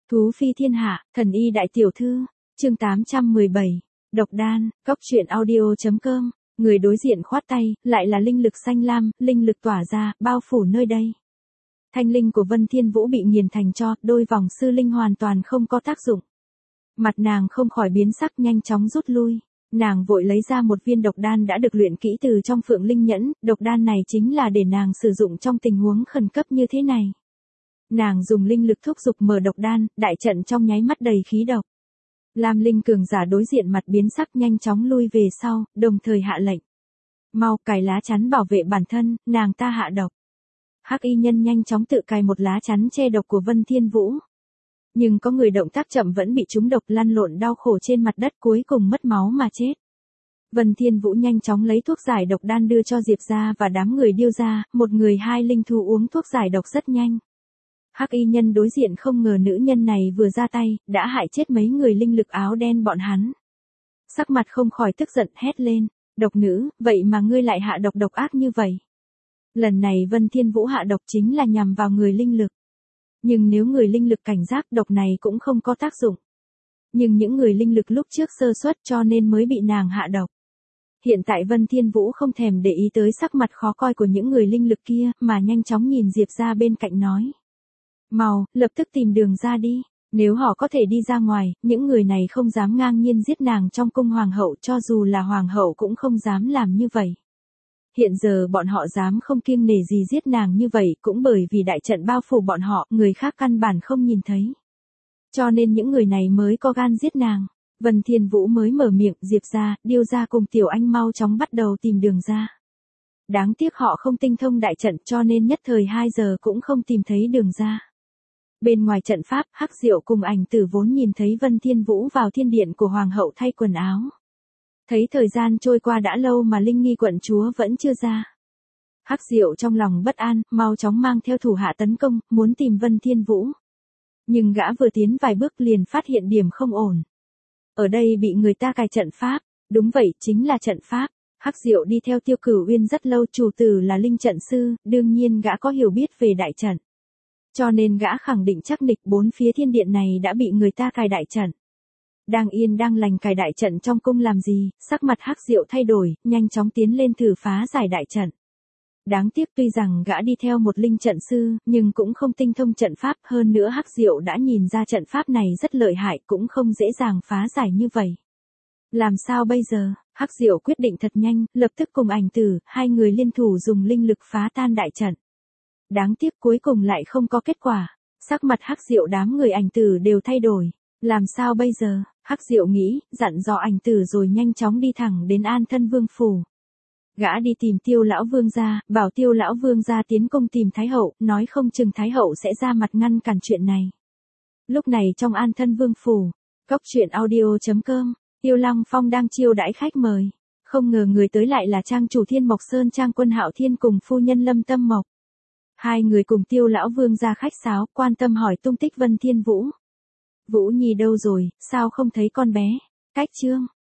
Thú phi thiên hạ, thần y đại tiểu thư, chương 817, độc đan, cóc truyện audio.com, người đối diện khoát tay, lại là linh lực xanh lam, linh lực tỏa ra, bao phủ nơi đây. Thanh linh của Vân Thiên Vũ bị nghiền thành tro, đôi vòng sư linh hoàn toàn không có tác dụng. Mặt nàng không khỏi biến sắc nhanh chóng rút lui. Nàng vội lấy ra một viên độc đan đã được luyện kỹ từ trong Phượng Linh Nhẫn, độc đan này chính là để nàng sử dụng trong tình huống khẩn cấp như thế này. Nàng dùng linh lực thúc giục mở độc đan, đại trận trong nháy mắt đầy khí độc. Lam Linh cường giả đối diện mặt biến sắc nhanh chóng lui về sau, đồng thời hạ lệnh. Mau cài lá chắn bảo vệ bản thân, nàng ta hạ độc. Hắc y nhân nhanh chóng tự cài một lá chắn che độc của Vân Thiên Vũ. Nhưng có người động tác chậm vẫn bị trúng độc lăn lộn đau khổ trên mặt đất cuối cùng mất máu mà chết. Vân Thiên Vũ nhanh chóng lấy thuốc giải độc đan đưa cho Diệp gia và đám người Điêu gia, một người hai linh thú uống thuốc giải độc rất nhanh. Hắc y nhân đối diện không ngờ nữ nhân này vừa ra tay, đã hại chết mấy người linh lực áo đen bọn hắn. Sắc mặt không khỏi tức giận hét lên, độc nữ, vậy mà ngươi lại hạ độc độc ác như vậy. Lần này Vân Thiên Vũ hạ độc chính là nhằm vào người linh lực. Nhưng nếu người linh lực cảnh giác độc này cũng không có tác dụng. Nhưng những người linh lực lúc trước sơ suất cho nên mới bị nàng hạ độc. Hiện tại Vân Thiên Vũ không thèm để ý tới sắc mặt khó coi của những người linh lực kia mà nhanh chóng nhìn Diệp ra bên cạnh nói. Mau, lập tức tìm đường ra đi. Nếu họ có thể đi ra ngoài, những người này không dám ngang nhiên giết nàng trong cung hoàng hậu cho dù là hoàng hậu cũng không dám làm như vậy. Hiện giờ bọn họ dám không kiêng nể gì giết nàng như vậy cũng bởi vì đại trận bao phủ bọn họ, người khác căn bản không nhìn thấy. Cho nên những người này mới có gan giết nàng. Vân Thiên Vũ mới mở miệng, Diệp ra, Điêu ra cùng Tiểu Anh mau chóng bắt đầu tìm đường ra. Đáng tiếc họ không tinh thông đại trận cho nên nhất thời 2 giờ cũng không tìm thấy đường ra. Bên ngoài trận pháp, Hắc Diệu cùng Ảnh Tử vốn nhìn thấy Vân Thiên Vũ vào thiên điện của hoàng hậu thay quần áo. Thấy thời gian trôi qua đã lâu mà Linh Nghi quận chúa vẫn chưa ra. Hắc Diệu trong lòng bất an, mau chóng mang theo thủ hạ tấn công, muốn tìm Vân Thiên Vũ. Nhưng gã vừa tiến vài bước liền phát hiện điểm không ổn. Ở đây bị người ta cài trận pháp, đúng vậy, chính là trận pháp. Hắc Diệu đi theo Tiêu Cửu Uyên rất lâu, chủ tử là linh trận sư, đương nhiên gã có hiểu biết về đại trận. Cho nên gã khẳng định chắc nịch 4 phía thiên điện này đã bị người ta cài đại trận. Đang yên đang lành cài đại trận trong cung làm gì, sắc mặt Hắc Diệu thay đổi, nhanh chóng tiến lên thử phá giải đại trận. Đáng tiếc tuy rằng gã đi theo một linh trận sư, nhưng cũng không tinh thông trận pháp, hơn nữa Hắc Diệu đã nhìn ra trận pháp này rất lợi hại cũng không dễ dàng phá giải như vậy. Làm sao bây giờ, Hắc Diệu quyết định thật nhanh, lập tức cùng Ảnh Tử, hai người liên thủ dùng linh lực phá tan đại trận. Đáng tiếc cuối cùng lại không có kết quả, sắc mặt Hắc Diệu đám người Ảnh Tử đều thay đổi. Làm sao bây giờ, Hắc Diệu nghĩ, dặn dò Ảnh Tử rồi nhanh chóng đi thẳng đến An Thân Vương phủ. Gã đi tìm Tiêu lão vương gia, bảo Tiêu lão vương gia tiến cung tìm Thái hậu, nói không chừng Thái hậu sẽ ra mặt ngăn cản chuyện này. Lúc này trong An Thân Vương phủ, cóc truyện audio.com, Tiêu Lăng Phong đang chiêu đãi khách mời. Không ngờ người tới lại là trang chủ Thiên Mộc Sơn Trang Quân Hạo Thiên cùng phu nhân Lâm Tâm Mộc. Hai người cùng Tiêu lão vương gia khách sáo, quan tâm hỏi tung tích Vân Thiên Vũ. Vũ Nhi đâu rồi, sao không thấy con bé? Cách chương.